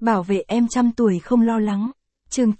Bảo vệ em trăm tuổi không lo lắng. Chương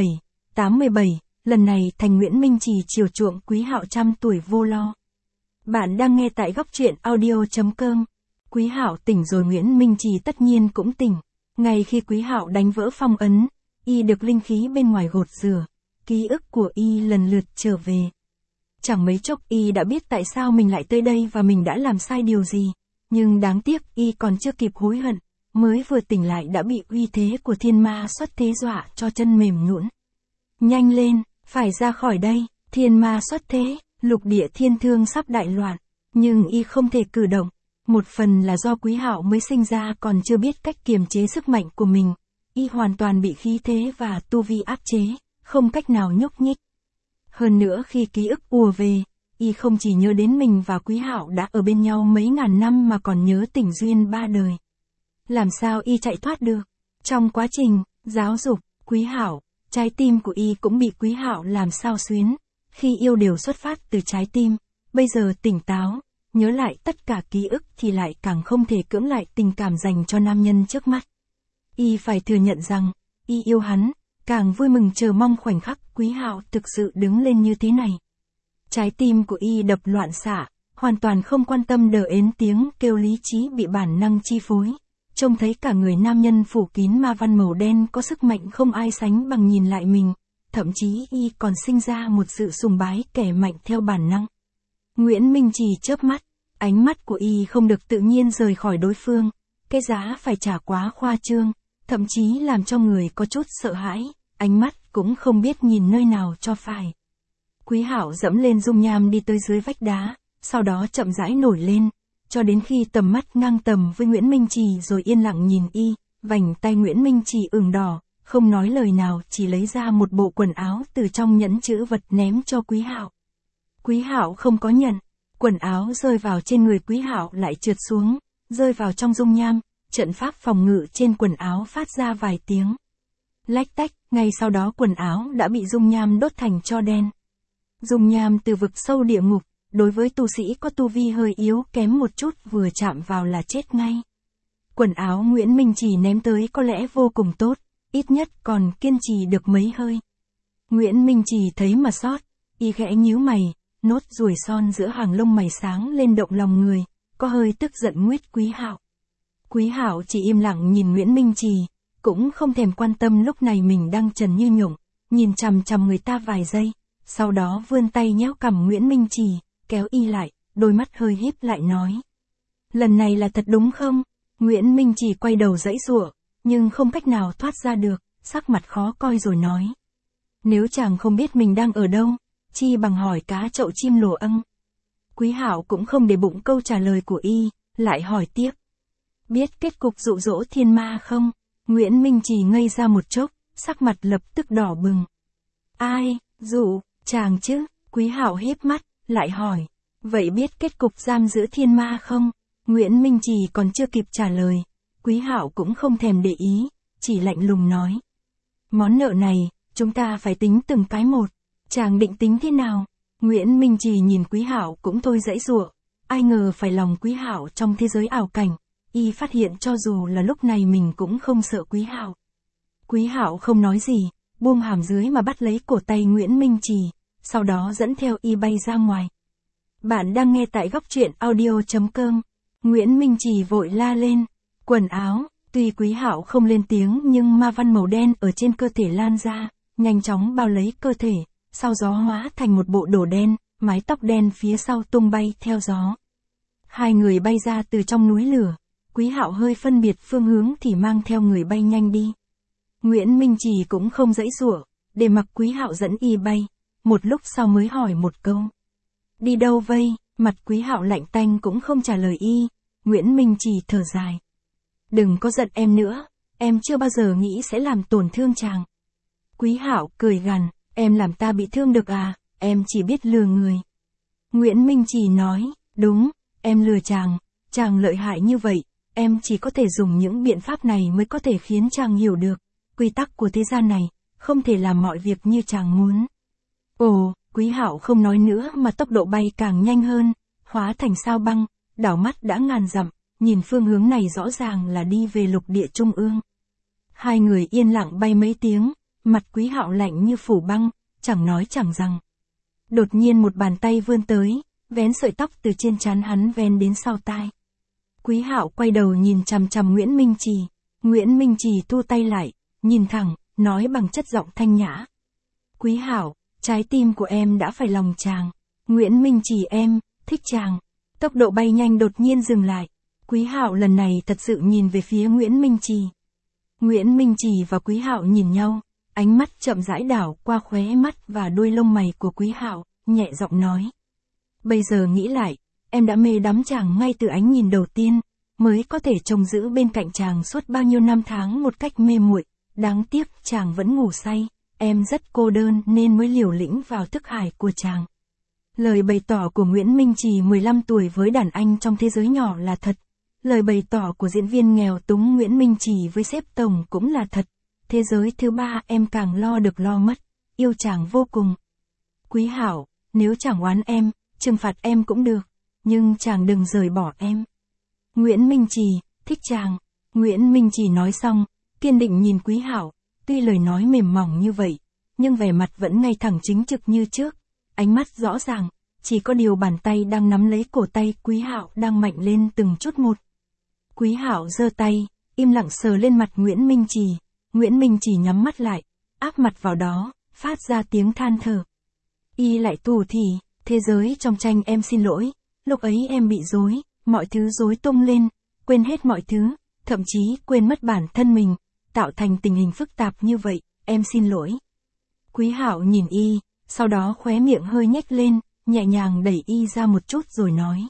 87, lần này thành Nguyễn Minh Trì chiều chuộng Quý Hạo trăm tuổi vô lo. Bạn đang nghe tại góc truyện audio.com. Quý Hạo tỉnh rồi Nguyễn Minh Trì tất nhiên cũng tỉnh. Ngay khi Quý Hạo đánh vỡ phong ấn, y được linh khí bên ngoài gột rửa, ký ức của y lần lượt trở về. Chẳng mấy chốc y đã biết tại sao mình lại tới đây và mình đã làm sai điều gì. Nhưng đáng tiếc y còn chưa kịp hối hận, mới vừa tỉnh lại đã bị uy thế của thiên ma xuất thế dọa cho chân mềm nhũn. Nhanh lên, phải ra khỏi đây, thiên ma xuất thế, lục địa thiên thương sắp đại loạn, nhưng y không thể cử động. Một phần là do Quý Hạo mới sinh ra còn chưa biết cách kiềm chế sức mạnh của mình, y hoàn toàn bị khí thế và tu vi áp chế, không cách nào nhúc nhích. Hơn nữa khi ký ức ùa về, y không chỉ nhớ đến mình và Quý Hạo đã ở bên nhau mấy ngàn năm mà còn nhớ tình duyên ba đời. Làm sao y chạy thoát được? Trong quá trình giáo dục Quý Hạo, trái tim của y cũng bị Quý Hạo làm xao xuyến. Khi yêu đều xuất phát từ trái tim, bây giờ tỉnh táo, nhớ lại tất cả ký ức thì lại càng không thể cưỡng lại tình cảm dành cho nam nhân trước mắt. Y phải thừa nhận rằng, y yêu hắn, càng vui mừng chờ mong khoảnh khắc Quý Hạo thực sự đứng lên như thế này. Trái tim của y đập loạn xạ, hoàn toàn không quan tâm đờ ến tiếng kêu lý trí bị bản năng chi phối. Trông thấy cả người nam nhân phủ kín ma văn màu đen có sức mạnh không ai sánh bằng nhìn lại mình, thậm chí y còn sinh ra một sự sùng bái kẻ mạnh theo bản năng. Nguyễn Minh Trì chớp mắt, ánh mắt của y không được tự nhiên rời khỏi đối phương, cái giá phải trả quá khoa trương, thậm chí làm cho người có chút sợ hãi, ánh mắt cũng không biết nhìn nơi nào cho phải. Quý Hạo dẫm lên dung nham đi tới dưới vách đá, sau đó chậm rãi nổi lên, cho đến khi tầm mắt ngang tầm với Nguyễn Minh Trì rồi yên lặng nhìn y, vành tay Nguyễn Minh Trì ửng đỏ, không nói lời nào chỉ lấy ra một bộ quần áo từ trong nhẫn chữ vật ném cho Quý Hạo. Quý Hạo không có nhận, quần áo rơi vào trên người Quý Hạo lại trượt xuống, rơi vào trong dung nham, trận pháp phòng ngự trên quần áo phát ra vài tiếng lách tách, ngay sau đó quần áo đã bị dung nham đốt thành tro đen. Dung nham từ vực sâu địa ngục, đối với tu sĩ có tu vi hơi yếu kém một chút vừa chạm vào là chết ngay. Quần áo Nguyễn Minh Trì ném tới có lẽ vô cùng tốt, ít nhất còn kiên trì được mấy hơi. Nguyễn Minh Trì thấy mà xót, y khẽ nhíu mày, nốt ruồi son giữa hàng lông mày sáng lên động lòng người, có hơi tức giận nguyết Quý Hạo. Quý Hạo chỉ im lặng nhìn Nguyễn Minh Trì, cũng không thèm quan tâm lúc này mình đang trần như nhộng, nhìn chằm chằm người ta vài giây, sau đó vươn tay nhéo cằm Nguyễn Minh Trì, kéo y lại, đôi mắt hơi híp lại nói. Lần này là thật đúng không? Nguyễn Minh Trì quay đầu giãy giụa, nhưng không cách nào thoát ra được, sắc mặt khó coi rồi nói. Nếu chàng không biết mình đang ở đâu, chi bằng hỏi cá chậu chim lồ âng. Quý Hạo cũng không để bụng câu trả lời của y, lại hỏi tiếp. Biết kết cục dụ dỗ thiên ma không? Nguyễn Minh Trì ngây ra một chốc, sắc mặt lập tức đỏ bừng. Ai, dụ, chàng chứ? Quý Hạo híp mắt, lại hỏi. Vậy biết kết cục giam giữ thiên ma không? Nguyễn Minh Trì còn chưa kịp trả lời, Quý Hạo cũng không thèm để ý, chỉ lạnh lùng nói. Món nợ này, chúng ta phải tính từng cái một. Chàng định tính thế nào? Nguyễn Minh Trì nhìn Quý Hạo cũng thôi giãy giụa, ai ngờ phải lòng Quý Hạo trong thế giới ảo cảnh, y phát hiện cho dù là lúc này mình cũng không sợ Quý Hạo. Quý Hạo không nói gì, buông hàm dưới mà bắt lấy cổ tay Nguyễn Minh Trì, sau đó dẫn theo y bay ra ngoài. Bạn đang nghe tại góc truyện audio.com. Nguyễn Minh Trì vội la lên. Quần áo, tuy Quý Hạo không lên tiếng nhưng ma văn màu đen ở trên cơ thể lan ra, nhanh chóng bao lấy cơ thể, sau gió hóa thành một bộ đồ đen, mái tóc đen phía sau tung bay theo gió. Hai người bay ra từ trong núi lửa, Quý Hạo hơi phân biệt phương hướng thì mang theo người bay nhanh đi. Nguyễn Minh Trì cũng không giãy giụa, để mặc Quý Hạo dẫn y bay, một lúc sau mới hỏi một câu. Đi đâu vây? Mặt Quý Hạo lạnh tanh cũng không trả lời y. Nguyễn Minh Trì thở dài. Đừng có giận em nữa, em chưa bao giờ nghĩ sẽ làm tổn thương chàng. Quý Hạo cười gằn, em làm ta bị thương được à, em chỉ biết lừa người. Nguyễn Minh Trì nói, đúng, em lừa chàng lợi hại như vậy, em chỉ có thể dùng những biện pháp này mới có thể khiến chàng hiểu được. Quy tắc của thế gian này, không thể làm mọi việc như chàng muốn. Ồ, Quý Hạo không nói nữa mà tốc độ bay càng nhanh hơn, hóa thành sao băng, đảo mắt đã ngàn dặm, nhìn phương hướng này rõ ràng là đi về lục địa trung ương. Hai người yên lặng bay mấy tiếng, mặt Quý Hạo lạnh như phủ băng, chẳng nói chẳng rằng. Đột nhiên một bàn tay vươn tới, vén sợi tóc từ trên trán hắn ven đến sau tai. Quý Hạo quay đầu nhìn chằm chằm Nguyễn Minh Trì. Nguyễn Minh Trì thu tay lại, nhìn thẳng, nói bằng chất giọng thanh nhã. Quý Hạo, trái tim của em đã phải lòng chàng. Nguyễn Minh Trì em, thích chàng. Tốc độ bay nhanh đột nhiên dừng lại. Quý Hạo lần này thật sự nhìn về phía Nguyễn Minh Trì. Nguyễn Minh Trì và Quý Hạo nhìn nhau, ánh mắt chậm rãi đảo qua khóe mắt và đuôi lông mày của Quý Hạo, nhẹ giọng nói. Bây giờ nghĩ lại, em đã mê đắm chàng ngay từ ánh nhìn đầu tiên, mới có thể trông giữ bên cạnh chàng suốt bao nhiêu năm tháng một cách mê muội. Đáng tiếc chàng vẫn ngủ say, em rất cô đơn nên mới liều lĩnh vào thức hải của chàng. Lời bày tỏ của Nguyễn Minh Trì 15 tuổi với đàn anh trong thế giới nhỏ là thật. Lời bày tỏ của diễn viên nghèo túng Nguyễn Minh Trì với sếp tổng cũng là thật. Thế giới thứ ba em càng lo được lo mất, yêu chàng vô cùng. Quý Hạo, nếu chàng oán em, trừng phạt em cũng được, nhưng chàng đừng rời bỏ em. Nguyễn Minh Trì, thích chàng. Nguyễn Minh Trì nói xong, kiên định nhìn Quý Hạo, tuy lời nói mềm mỏng như vậy, nhưng vẻ mặt vẫn ngay thẳng chính trực như trước, ánh mắt rõ ràng, chỉ có điều bàn tay đang nắm lấy cổ tay Quý Hạo đang mạnh lên từng chút một. Quý Hạo giơ tay, im lặng sờ lên mặt Nguyễn Minh Trì. Nguyễn Minh Trì nhắm mắt lại, áp mặt vào đó, phát ra tiếng than thở. Y lại tù thì, thế giới trong tranh em xin lỗi, lúc ấy em bị rối, mọi thứ rối tung lên, quên hết mọi thứ, thậm chí quên mất bản thân mình, tạo thành tình hình phức tạp như vậy, em xin lỗi. Quý Hạo nhìn Y, sau đó khóe miệng hơi nhếch lên, nhẹ nhàng đẩy Y ra một chút rồi nói.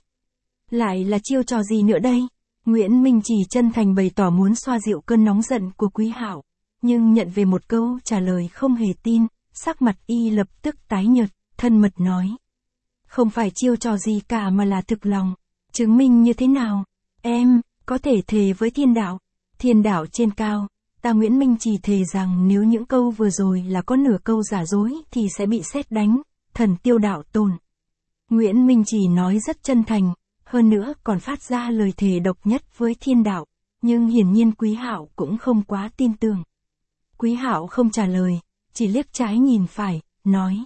Lại là chiêu trò gì nữa đây? Nguyễn Minh Trì chân thành bày tỏ muốn xoa dịu cơn nóng giận của Quý Hạo, nhưng nhận về một câu trả lời không hề tin, sắc mặt Y lập tức tái nhợt, thân mật nói. Không phải chiêu trò gì cả mà là thực lòng. Chứng minh như thế nào? Em, có thể thề với thiên đạo trên cao, ta Nguyễn Minh Trì thề rằng nếu những câu vừa rồi là có nửa câu giả dối thì sẽ bị sét đánh, thần tiêu đạo tồn. Nguyễn Minh Trì nói rất chân thành, hơn nữa còn phát ra lời thề độc nhất với thiên đạo, nhưng hiển nhiên Quý Hạo cũng không quá tin tưởng. Quý Hạo không trả lời, chỉ liếc trái nhìn phải, nói.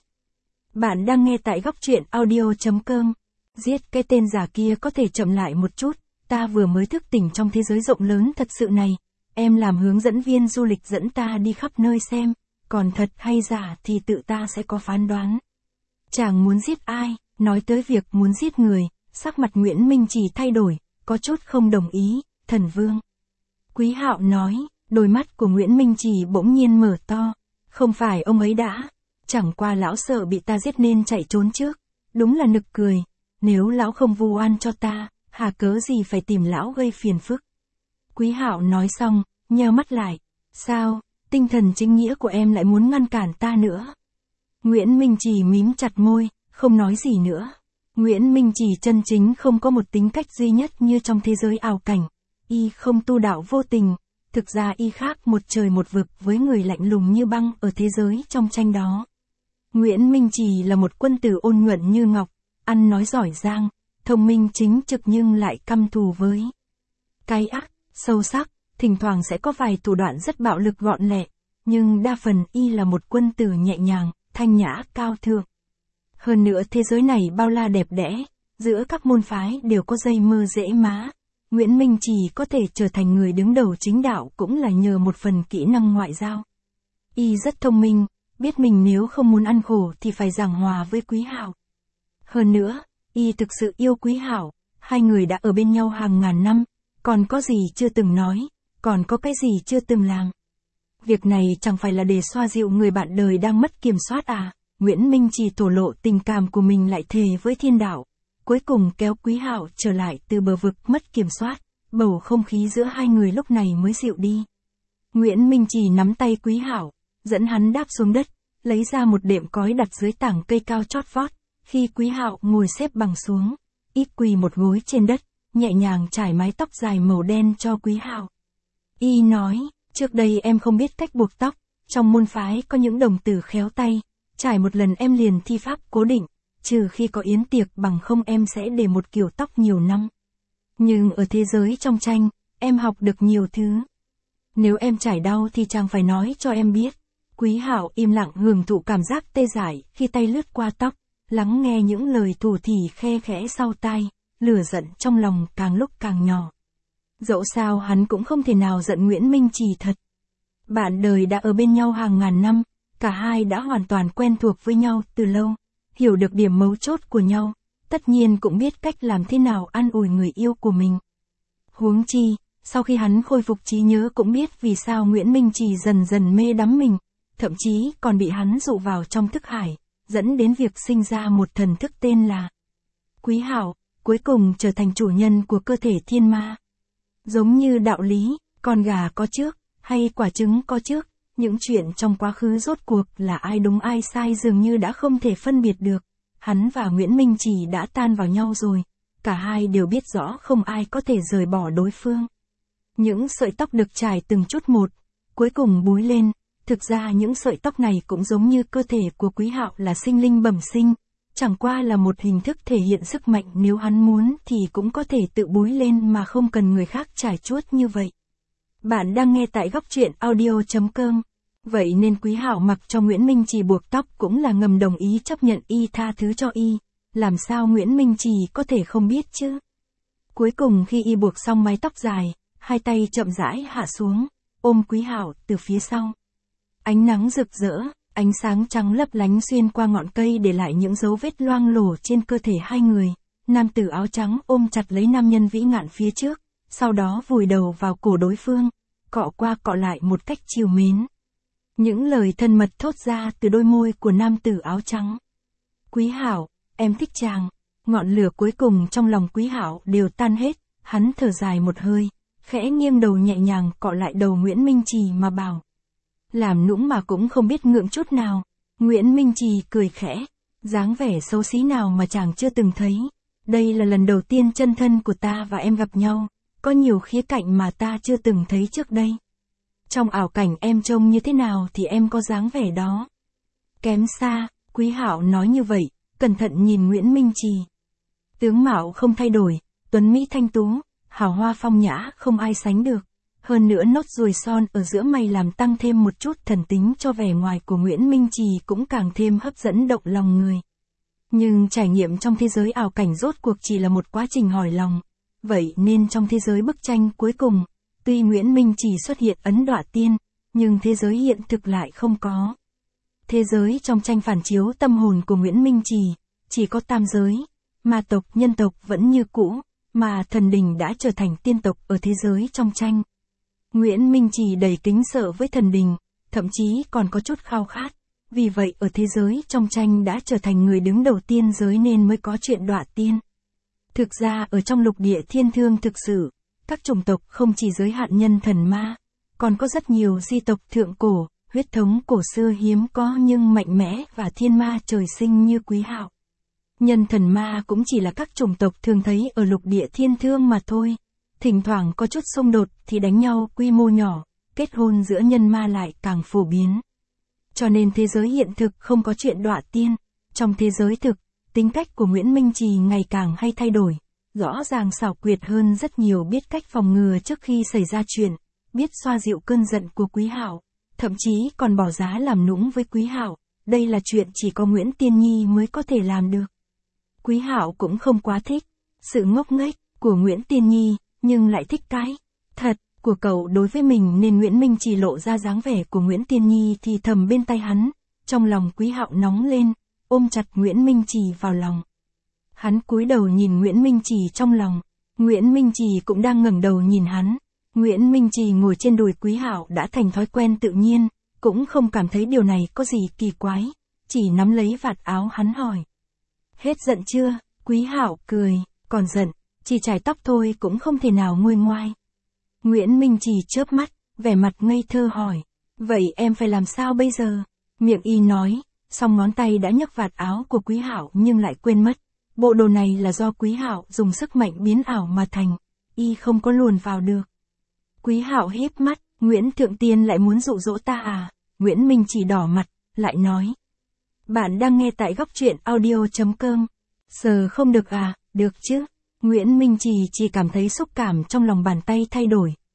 Bạn đang nghe tại góc truyện audio.com. Giết cái tên giả kia có thể chậm lại một chút, ta vừa mới thức tỉnh trong thế giới rộng lớn thật sự này. Em làm hướng dẫn viên du lịch dẫn ta đi khắp nơi xem, còn thật hay giả thì tự ta sẽ có phán đoán. Chàng muốn giết ai? Nói tới việc muốn giết người, sắc mặt Nguyễn Minh Trì thay đổi, có chút không đồng ý, thần vương. Quý Hạo nói, đôi mắt của Nguyễn Minh Trì bỗng nhiên mở to, không phải ông ấy đã, chẳng qua lão sợ bị ta giết nên chạy trốn trước, đúng là nực cười, nếu lão không vu oan cho ta, hà cớ gì phải tìm lão gây phiền phức. Quý Hạo nói xong, nheo mắt lại, sao, tinh thần chính nghĩa của em lại muốn ngăn cản ta nữa. Nguyễn Minh Trì mím chặt môi, không nói gì nữa. Nguyễn Minh Trì chân chính không có một tính cách duy nhất như trong thế giới ảo cảnh. Y không tu đạo vô tình, thực ra Y khác một trời một vực với người lạnh lùng như băng ở thế giới trong tranh đó. Nguyễn Minh Trì là một quân tử ôn nhuận như ngọc, ăn nói giỏi giang, thông minh chính trực nhưng lại căm thù với cái ác, sâu sắc, thỉnh thoảng sẽ có vài thủ đoạn rất bạo lực gọn lẹ, nhưng đa phần Y là một quân tử nhẹ nhàng, thanh nhã, cao thượng. Hơn nữa thế giới này bao la đẹp đẽ, giữa các môn phái đều có dây mơ rễ má. Nguyễn Minh Trì có thể trở thành người đứng đầu chính đạo cũng là nhờ một phần kỹ năng ngoại giao. Y rất thông minh, biết mình nếu không muốn ăn khổ thì phải giảng hòa với Quý Hạo. Hơn nữa, Y thực sự yêu Quý Hạo, hai người đã ở bên nhau hàng ngàn năm, còn có gì chưa từng nói, còn có cái gì chưa từng làm. Việc này chẳng phải là để xoa dịu người bạn đời đang mất kiểm soát à? Nguyễn Minh Trì thổ lộ tình cảm của mình lại thề với thiên đạo, cuối cùng kéo Quý Hạo trở lại từ bờ vực mất kiểm soát, bầu không khí giữa hai người lúc này mới dịu đi. Nguyễn Minh Trì nắm tay Quý Hạo, dẫn hắn đáp xuống đất, lấy ra một đệm cói đặt dưới tảng cây cao chót vót, khi Quý Hạo ngồi xếp bằng xuống, Y quỳ một gối trên đất, nhẹ nhàng trải mái tóc dài màu đen cho Quý Hạo. Y nói, trước đây em không biết cách buộc tóc, trong môn phái có những đồng tử khéo tay, trải một lần em liền thi pháp cố định, trừ khi có yến tiệc bằng không em sẽ để một kiểu tóc nhiều năm. Nhưng ở thế giới trong tranh, em học được nhiều thứ. Nếu em trải đau thì chàng phải nói cho em biết. Quý Hạo im lặng hưởng thụ cảm giác tê dại khi tay lướt qua tóc, lắng nghe những lời thủ thỉ khe khẽ sau tai, lửa giận trong lòng càng lúc càng nhỏ. Dẫu sao hắn cũng không thể nào giận Nguyễn Minh Trì thật. Bạn đời đã ở bên nhau hàng ngàn năm, cả hai đã hoàn toàn quen thuộc với nhau từ lâu, hiểu được điểm mấu chốt của nhau, tất nhiên cũng biết cách làm thế nào an ủi người yêu của mình. Huống chi, sau khi hắn khôi phục trí nhớ cũng biết vì sao Nguyễn Minh Trì dần dần mê đắm mình, thậm chí còn bị hắn dụ vào trong thức hải, dẫn đến việc sinh ra một thần thức tên là Quý Hạo, cuối cùng trở thành chủ nhân của cơ thể thiên ma. Giống như đạo lý, con gà có trước, hay quả trứng có trước, những chuyện trong quá khứ rốt cuộc là ai đúng ai sai dường như đã không thể phân biệt được. Hắn và Nguyễn Minh Trì đã tan vào nhau rồi, cả hai đều biết rõ không ai có thể rời bỏ đối phương. Những sợi tóc được trải từng chút một, cuối cùng búi lên, thực ra những sợi tóc này cũng giống như cơ thể của Quý Hạo là sinh linh bẩm sinh, chẳng qua là một hình thức thể hiện sức mạnh, nếu hắn muốn thì cũng có thể tự búi lên mà không cần người khác trải chuốt như vậy. Bạn đang nghe tại góc truyện audio.com. Vậy nên Quý Hạo mặc cho Nguyễn Minh Trì buộc tóc cũng là ngầm đồng ý chấp nhận y tha thứ cho y, làm sao Nguyễn Minh Trì có thể không biết chứ. Cuối cùng khi y buộc xong mái tóc dài, hai tay chậm rãi hạ xuống, ôm Quý Hạo từ phía sau. Ánh nắng rực rỡ, ánh sáng trắng lấp lánh xuyên qua ngọn cây để lại những dấu vết loang lổ trên cơ thể hai người. Nam tử áo trắng ôm chặt lấy nam nhân vĩ ngạn phía trước, sau đó vùi đầu vào cổ đối phương, cọ qua cọ lại một cách trìu mến. Những lời thân mật thốt ra từ đôi môi của nam tử áo trắng. Quý Hạo, em thích chàng. Ngọn lửa cuối cùng trong lòng Quý Hạo đều tan hết, hắn thở dài một hơi, khẽ nghiêng đầu nhẹ nhàng cọ lại đầu Nguyễn Minh Trì mà bảo. Làm nũng mà cũng không biết ngượng chút nào. Nguyễn Minh Trì cười khẽ, dáng vẻ xấu xí nào mà chàng chưa từng thấy. Đây là lần đầu tiên chân thân của ta và em gặp nhau, có nhiều khía cạnh mà ta chưa từng thấy trước đây. Trong ảo cảnh em trông như thế nào thì em có dáng vẻ đó. Kém xa, Quý Hạo nói như vậy, cẩn thận nhìn Nguyễn Minh Trì. Tướng mạo không thay đổi, tuấn mỹ thanh tú, hào hoa phong nhã không ai sánh được. Hơn nữa nốt ruồi son ở giữa mày làm tăng thêm một chút thần tính cho vẻ ngoài của Nguyễn Minh Trì cũng càng thêm hấp dẫn động lòng người. Nhưng trải nghiệm trong thế giới ảo cảnh rốt cuộc chỉ là một quá trình hỏi lòng. Vậy nên trong thế giới bức tranh cuối cùng, tuy Nguyễn Minh Trì xuất hiện ấn đọa tiên, nhưng thế giới hiện thực lại không có. Thế giới trong tranh phản chiếu tâm hồn của Nguyễn Minh Trì, chỉ có tam giới, ma tộc nhân tộc vẫn như cũ, mà thần đình đã trở thành tiên tộc ở thế giới trong tranh. Nguyễn Minh Trì đầy kính sợ với thần đình, thậm chí còn có chút khao khát, vì vậy ở thế giới trong tranh đã trở thành người đứng đầu tiên giới nên mới có chuyện đọa tiên. Thực ra ở trong lục địa thiên thương thực sự, các chủng tộc không chỉ giới hạn nhân thần ma, còn có rất nhiều di tộc thượng cổ, huyết thống cổ xưa hiếm có nhưng mạnh mẽ và thiên ma trời sinh như Quý Hạo. Nhân thần ma cũng chỉ là các chủng tộc thường thấy ở lục địa thiên thương mà thôi. Thỉnh thoảng có chút xung đột thì đánh nhau quy mô nhỏ, kết hôn giữa nhân ma lại càng phổ biến. Cho nên thế giới hiện thực không có chuyện đọa tiên. Trong thế giới thực, tính cách của Nguyễn Minh Trì ngày càng hay thay đổi, rõ ràng xảo quyệt hơn rất nhiều, biết cách phòng ngừa trước khi xảy ra chuyện, biết xoa dịu cơn giận của Quý Hạo, thậm chí còn bỏ giá làm nũng với Quý Hạo. Đây là chuyện chỉ có Nguyễn Tiên Nhi mới có thể làm được. Quý Hạo cũng không quá thích sự ngốc nghếch của Nguyễn Tiên Nhi, nhưng lại thích cái thật của cậu đối với mình, nên Nguyễn Minh Trì lộ ra dáng vẻ của Nguyễn Tiên Nhi thì thầm bên tai hắn. Trong lòng Quý Hạo nóng lên, ôm chặt Nguyễn Minh Trì vào lòng. Hắn cúi đầu nhìn Nguyễn Minh Trì trong lòng. Nguyễn Minh Trì cũng đang ngẩng đầu nhìn hắn. Nguyễn Minh Trì ngồi trên đùi Quý Hạo đã thành thói quen tự nhiên, cũng không cảm thấy điều này có gì kỳ quái, chỉ nắm lấy vạt áo hắn hỏi. Hết giận chưa? Quý Hạo cười, còn giận, chỉ chải tóc thôi cũng không thể nào nguôi ngoai. Nguyễn Minh Trì chớp mắt, vẻ mặt ngây thơ hỏi. Vậy em phải làm sao bây giờ? Miệng y nói, song ngón tay đã nhấc vạt áo của Quý Hạo nhưng lại quên mất. Bộ đồ này là do Quý Hạo dùng sức mạnh biến ảo mà thành, y không có luồn vào được. Quý Hạo híp mắt, Nguyễn Thượng Tiên lại muốn dụ dỗ ta à? Nguyễn Minh Trì đỏ mặt, lại nói. Bạn đang nghe tại góc truyện audio.com. Sờ không được à? Được chứ? Nguyễn Minh Trì chỉ cảm thấy xúc cảm trong lòng bàn tay thay đổi,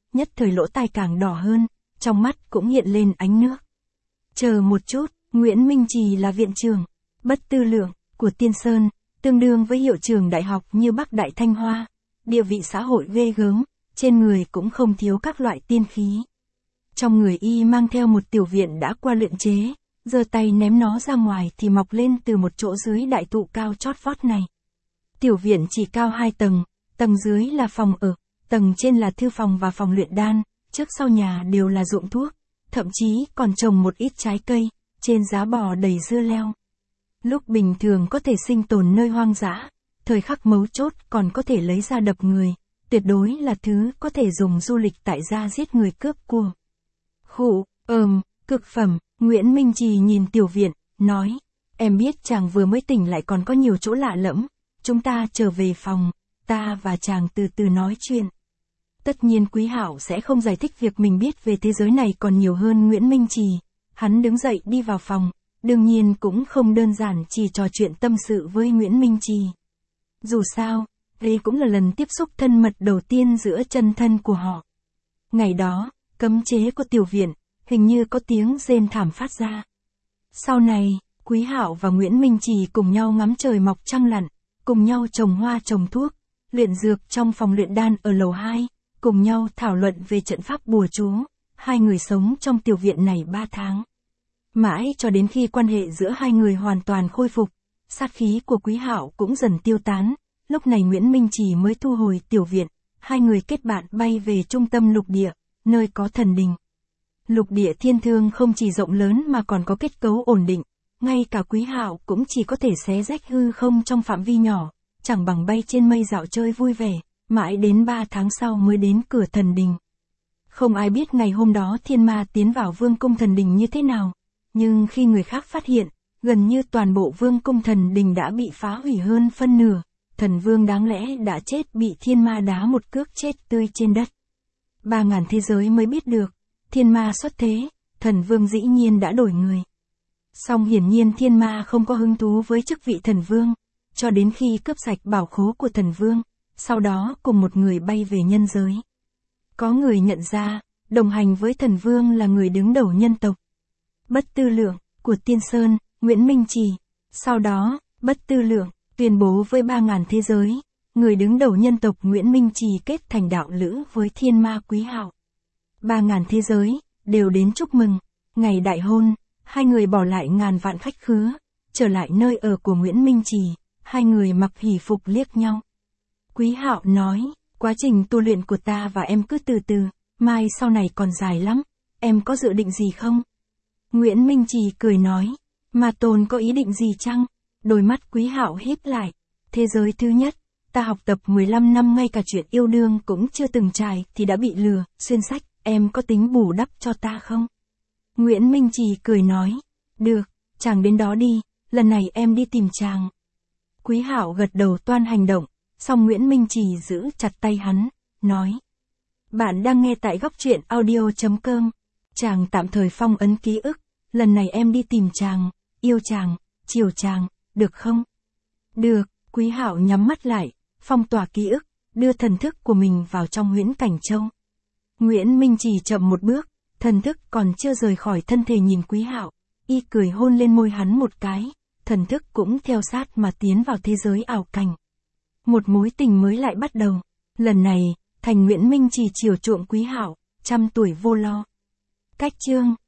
nhất thời lỗ tai càng đỏ hơn, trong mắt cũng hiện lên ánh nước. Chờ một chút, Nguyễn Minh Trì là viện trưởng, Bất Tư Lượng, của Tiên Sơn, tương đương với hiệu trưởng đại học như Bắc Đại Thanh Hoa, địa vị xã hội ghê gớm, trên người cũng không thiếu các loại tiên khí. Trong người y mang theo một tiểu viện đã qua luyện chế, giơ tay ném nó ra ngoài thì mọc lên từ một chỗ dưới đại thụ cao chót vót này. Tiểu viện chỉ cao 2 tầng, tầng dưới là phòng ở, tầng trên là thư phòng và phòng luyện đan, trước sau nhà đều là ruộng thuốc, thậm chí còn trồng một ít trái cây, trên giá bò đầy dưa leo. Lúc bình thường có thể sinh tồn nơi hoang dã, thời khắc mấu chốt còn có thể lấy ra đập người, tuyệt đối là thứ có thể dùng du lịch tại gia giết người cướp của. Khụ, cực phẩm, Nguyễn Minh Trì nhìn tiểu viện, nói, em biết chàng vừa mới tỉnh lại còn có nhiều chỗ lạ lẫm, chúng ta trở về phòng, ta và chàng từ từ nói chuyện. Tất nhiên Quý Hạo sẽ không giải thích việc mình biết về thế giới này còn nhiều hơn Nguyễn Minh Trì, hắn đứng dậy đi vào phòng, đương nhiên cũng không đơn giản chỉ trò chuyện tâm sự với Nguyễn Minh Trì. Dù sao, đây cũng là lần tiếp xúc thân mật đầu tiên giữa chân thân của họ. Ngày đó, cấm chế của tiểu viện, hình như có tiếng rên thảm phát ra. Sau này, Quý Hạo và Nguyễn Minh Trì cùng nhau ngắm trời mọc trăng lặn, cùng nhau trồng hoa trồng thuốc, luyện dược trong phòng luyện đan ở lầu 2, cùng nhau thảo luận về trận pháp bùa chú, hai người sống trong tiểu viện này 3 tháng. Mãi cho đến khi quan hệ giữa hai người hoàn toàn khôi phục, sát khí của Quý Hạo cũng dần tiêu tán, lúc này Nguyễn Minh Trì mới thu hồi tiểu viện, hai người kết bạn bay về trung tâm lục địa, nơi có thần đình. Lục địa thiên thương không chỉ rộng lớn mà còn có kết cấu ổn định, ngay cả Quý Hạo cũng chỉ có thể xé rách hư không trong phạm vi nhỏ, chẳng bằng bay trên mây dạo chơi vui vẻ, mãi đến 3 tháng sau mới đến cửa thần đình. Không ai biết ngày hôm đó thiên ma tiến vào vương cung thần đình như thế nào, nhưng khi người khác phát hiện, gần như toàn bộ vương cung thần đình đã bị phá hủy hơn phân nửa, thần vương đáng lẽ đã chết bị thiên ma đá một cước chết tươi trên đất. 3.000 thế giới mới biết được, thiên ma xuất thế, thần vương dĩ nhiên đã đổi người. Song hiển nhiên thiên ma không có hứng thú với chức vị thần vương, cho đến khi cướp sạch bảo khố của thần vương, sau đó cùng một người bay về nhân giới. Có người nhận ra, đồng hành với thần vương là người đứng đầu nhân tộc. Bất Tư Lượng, của Tiên Sơn, Nguyễn Minh Trì. Sau đó, Bất Tư Lượng tuyên bố với 3.000 thế giới, người đứng đầu nhân tộc Nguyễn Minh Trì kết thành đạo lữ với thiên ma Quý Hạo. 3.000 thế giới đều đến chúc mừng, ngày đại hôn, hai người bỏ lại ngàn vạn khách khứa, trở lại nơi ở của Nguyễn Minh Trì, hai người mặc hỷ phục liếc nhau. Quý Hạo nói, quá trình tu luyện của ta và em cứ từ từ, mai sau này còn dài lắm, em có dự định gì không? Nguyễn Minh Trì cười nói, mà Tồn có ý định gì chăng? Đôi mắt Quý Hạo híp lại, thế giới thứ nhất, ta học tập 15 năm ngay cả chuyện yêu đương cũng chưa từng trải thì đã bị lừa, xuyên sách, em có tính bù đắp cho ta không? Nguyễn Minh Trì cười nói, được, chàng đến đó đi, lần này em đi tìm chàng. Quý Hạo gật đầu toan hành động, song Nguyễn Minh Trì giữ chặt tay hắn, nói. Bạn đang nghe tại góc truyện audio.com. Chàng tạm thời phong ấn ký ức, lần này em đi tìm chàng, yêu chàng, chiều chàng, được không? Được, Quý Hạo nhắm mắt lại, phong tỏa ký ức, đưa thần thức của mình vào trong huyễn cảnh châu. Nguyễn Minh Trì chậm một bước, thần thức còn chưa rời khỏi thân thể nhìn Quý Hạo, y cười hôn lên môi hắn một cái, thần thức cũng theo sát mà tiến vào thế giới ảo cảnh. Một mối tình mới lại bắt đầu, lần này, thành Nguyễn Minh Trì chiều chuộng Quý Hạo, trăm tuổi vô lo. Cách chương